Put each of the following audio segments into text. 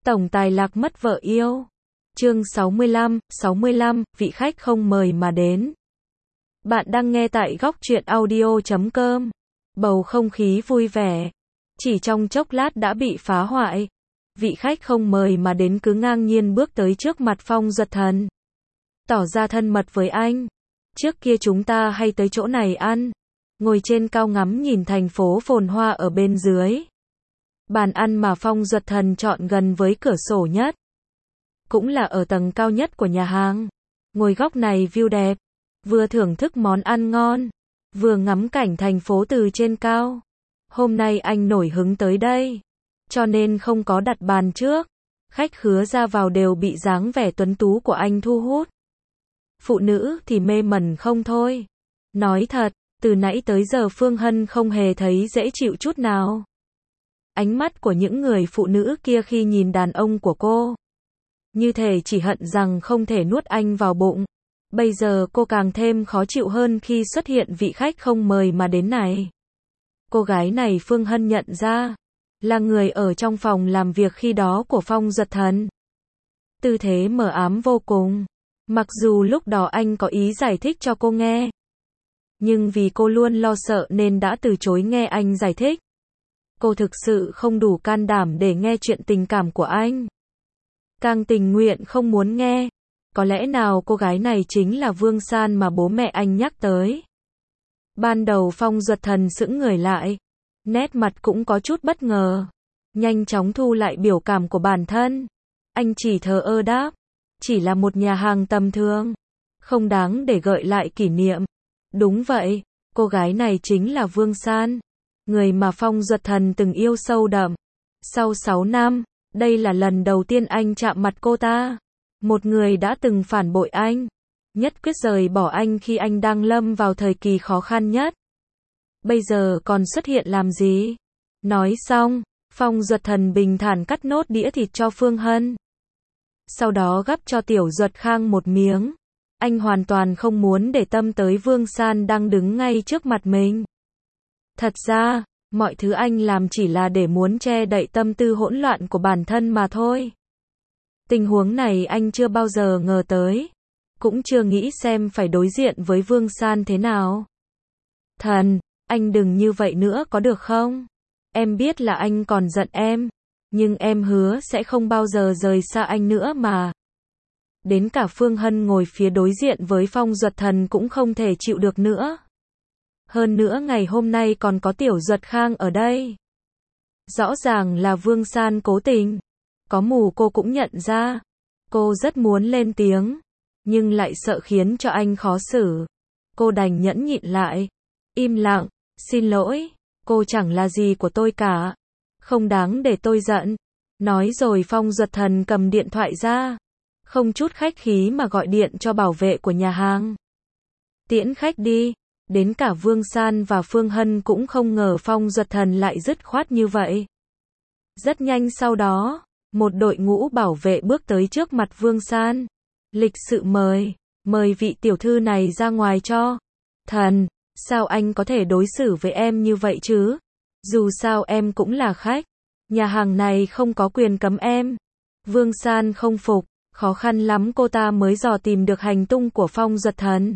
Tổng tài lạc mất vợ yêu. Chương 65, vị khách không mời mà đến. Bạn đang nghe tại góc truyện audio.com. Bầu không khí vui vẻ, chỉ trong chốc lát đã bị phá hoại. Vị khách không mời mà đến cứ ngang nhiên bước tới trước mặt Phong Duật Thần, tỏ ra thân mật với anh. Trước kia chúng ta hay tới chỗ này ăn, ngồi trên cao ngắm nhìn thành phố phồn hoa ở bên dưới. Bàn ăn mà Phong Duật Thần chọn gần với cửa sổ nhất, cũng là ở tầng cao nhất của nhà hàng. Ngồi góc này view đẹp, vừa thưởng thức món ăn ngon, vừa ngắm cảnh thành phố từ trên cao. Hôm nay anh nổi hứng tới đây, cho nên không có đặt bàn trước. Khách khứa ra vào đều bị dáng vẻ tuấn tú của anh thu hút. Phụ nữ thì mê mẩn không thôi. Nói thật, từ nãy tới giờ Phương Hân không hề thấy dễ chịu chút nào. Ánh mắt của những người phụ nữ kia khi nhìn đàn ông của cô, như thể chỉ hận rằng không thể nuốt anh vào bụng. Bây giờ cô càng thêm khó chịu hơn khi xuất hiện vị khách không mời mà đến này. Cô gái này Phương Hân nhận ra, là người ở trong phòng làm việc khi đó của Phong Duật Thần. Tư thế mờ ám vô cùng. Mặc dù lúc đó anh có ý giải thích cho cô nghe, nhưng vì cô luôn lo sợ nên đã từ chối nghe anh giải thích. Cô thực sự không đủ can đảm để nghe chuyện tình cảm của anh. Càng tình nguyện không muốn nghe. Có lẽ nào cô gái này chính là Vương San mà bố mẹ anh nhắc tới. Ban đầu Phong Duật Thần sững người lại, nét mặt cũng có chút bất ngờ. Nhanh chóng thu lại biểu cảm của bản thân. Anh chỉ thờ ơ đáp, chỉ là một nhà hàng tầm thường, không đáng để gợi lại kỷ niệm. Đúng vậy, cô gái này chính là Vương San, người mà Phong Duật Thần từng yêu sâu đậm. Sau 6 năm, đây là lần đầu tiên anh chạm mặt cô ta. Một người đã từng phản bội anh, nhất quyết rời bỏ anh khi anh đang lâm vào thời kỳ khó khăn nhất. Bây giờ còn xuất hiện làm gì? Nói xong, Phong Duật Thần bình thản cắt nốt đĩa thịt cho Phương Hân. Sau đó gắp cho Tiểu Duật Khang một miếng. Anh hoàn toàn không muốn để tâm tới Vương San đang đứng ngay trước mặt mình. Thật ra, mọi thứ anh làm chỉ là để muốn che đậy tâm tư hỗn loạn của bản thân mà thôi. Tình huống này anh chưa bao giờ ngờ tới, cũng chưa nghĩ xem phải đối diện với Vương San thế nào. Thần, anh đừng như vậy nữa có được không? Em biết là anh còn giận em, nhưng em hứa sẽ không bao giờ rời xa anh nữa mà. Đến cả Phương Hân ngồi phía đối diện với Phong Duật Thần cũng không thể chịu được nữa. Hơn nữa ngày hôm nay còn có Tiểu Duật Khang ở đây. Rõ ràng là Vương San cố tình. Có mù cô cũng nhận ra. Cô rất muốn lên tiếng, nhưng lại sợ khiến cho anh khó xử. Cô đành nhẫn nhịn lại. Im lặng, xin lỗi, cô chẳng là gì của tôi cả. Không đáng để tôi giận. Nói rồi Phong Duật Thần cầm điện thoại ra, không chút khách khí mà gọi điện cho bảo vệ của nhà hàng. Tiễn khách đi. Đến cả Vương San và Phương Hân cũng không ngờ Phong Duật Thần lại dứt khoát như vậy. Rất nhanh sau đó, một đội ngũ bảo vệ bước tới trước mặt Vương San. Lịch sự mời vị tiểu thư này ra ngoài cho. Thần, sao anh có thể đối xử với em như vậy chứ? Dù sao em cũng là khách. Nhà hàng này không có quyền cấm em. Vương San không phục, khó khăn lắm cô ta mới dò tìm được hành tung của Phong Duật Thần.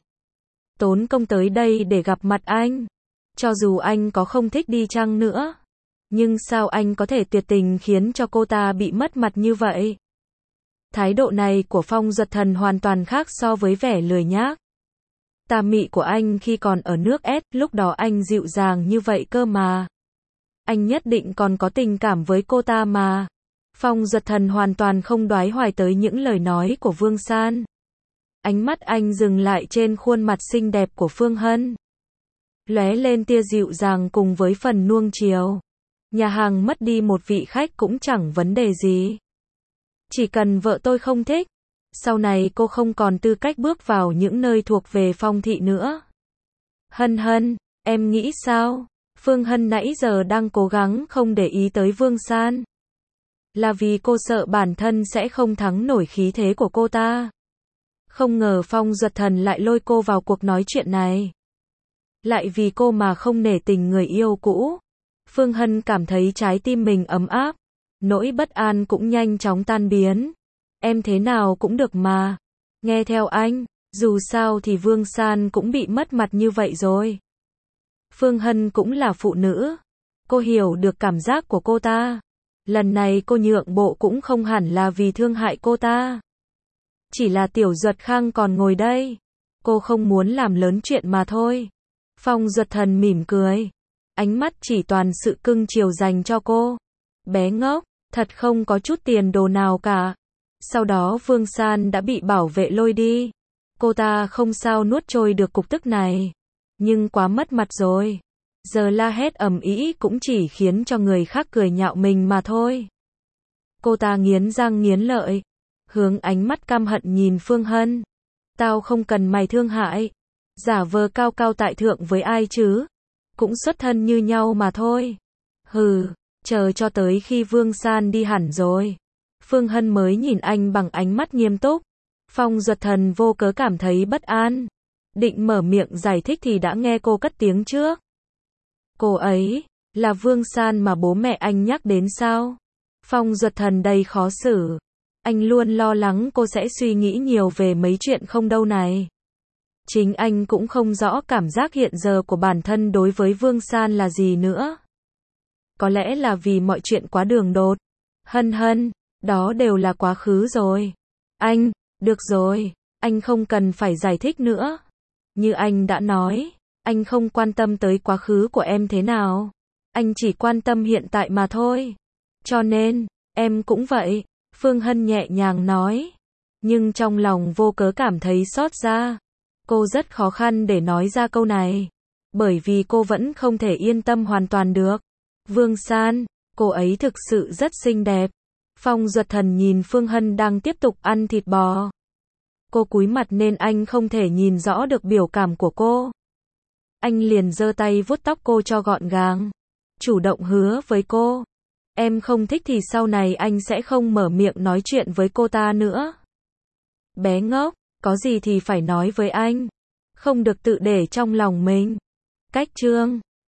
Tốn công tới đây để gặp mặt anh. Cho dù anh có không thích đi chăng nữa, nhưng sao anh có thể tuyệt tình khiến cho cô ta bị mất mặt như vậy? Thái độ này của Phong Duật Thần hoàn toàn khác so với vẻ lười nhác, tà mị của anh khi còn ở nước S, lúc đó anh dịu dàng như vậy cơ mà. Anh nhất định còn có tình cảm với cô ta mà. Phong Duật Thần hoàn toàn không đoái hoài tới những lời nói của Vương San. Ánh mắt anh dừng lại trên khuôn mặt xinh đẹp của Phương Hân, lóe lên tia dịu dàng cùng với phần nuông chiều. Nhà hàng mất đi một vị khách cũng chẳng vấn đề gì. Chỉ cần vợ tôi không thích, sau này cô không còn tư cách bước vào những nơi thuộc về Phong thị nữa. Hân, em nghĩ sao? Phương Hân nãy giờ đang cố gắng không để ý tới Vương San. Là vì cô sợ bản thân sẽ không thắng nổi khí thế của cô ta. Không ngờ Phong Duật Thần lại lôi cô vào cuộc nói chuyện này. Lại vì cô mà không nể tình người yêu cũ. Phương Hân cảm thấy trái tim mình ấm áp. Nỗi bất an cũng nhanh chóng tan biến. Em thế nào cũng được mà. Nghe theo anh, dù sao thì Vương San cũng bị mất mặt như vậy rồi. Phương Hân cũng là phụ nữ. Cô hiểu được cảm giác của cô ta. Lần này cô nhượng bộ cũng không hẳn là vì thương hại cô ta. Chỉ là Tiểu Duật Khang còn ngồi đây. Cô không muốn làm lớn chuyện mà thôi. Phong Duật Thần mỉm cười. Ánh mắt chỉ toàn sự cưng chiều dành cho cô. Bé ngốc, thật không có chút tiền đồ nào cả. Sau đó Vương San đã bị bảo vệ lôi đi. Cô ta không sao nuốt trôi được cục tức này. Nhưng quá mất mặt rồi. Giờ la hét ầm ĩ cũng chỉ khiến cho người khác cười nhạo mình mà thôi. Cô ta nghiến răng nghiến lợi. Hướng ánh mắt căm hận nhìn Phương Hân. Tao không cần mày thương hại. Giả vờ cao cao tại thượng với ai chứ. Cũng xuất thân như nhau mà thôi. Hừ, chờ cho tới khi Vương San đi hẳn rồi. Phương Hân mới nhìn anh bằng ánh mắt nghiêm túc. Phong Duật Thần vô cớ cảm thấy bất an. Định mở miệng giải thích thì đã nghe cô cất tiếng trước. Cô ấy, là Vương San mà bố mẹ anh nhắc đến sao? Phong Duật Thần đầy khó xử. Anh luôn lo lắng cô sẽ suy nghĩ nhiều về mấy chuyện không đâu này. Chính anh cũng không rõ cảm giác hiện giờ của bản thân đối với Vương San là gì nữa. Có lẽ là vì mọi chuyện quá đường đột. Hân hân, đó đều là quá khứ rồi. Anh, được rồi, anh không cần phải giải thích nữa. Như anh đã nói, anh không quan tâm tới quá khứ của em thế nào. Anh chỉ quan tâm hiện tại mà thôi. Cho nên, em cũng vậy. Phương Hân nhẹ nhàng nói. Nhưng trong lòng vô cớ cảm thấy xót xa. Cô rất khó khăn để nói ra câu này. Bởi vì cô vẫn không thể yên tâm hoàn toàn được. Vương San, cô ấy thực sự rất xinh đẹp. Phong Duật Thần nhìn Phương Hân đang tiếp tục ăn thịt bò. Cô cúi mặt nên anh không thể nhìn rõ được biểu cảm của cô. Anh liền giơ tay vuốt tóc cô cho gọn gàng. Chủ động hứa với cô. Em không thích thì sau này anh sẽ không mở miệng nói chuyện với cô ta nữa. Bé ngốc, có gì thì phải nói với anh. Không được tự để trong lòng mình. Cách chương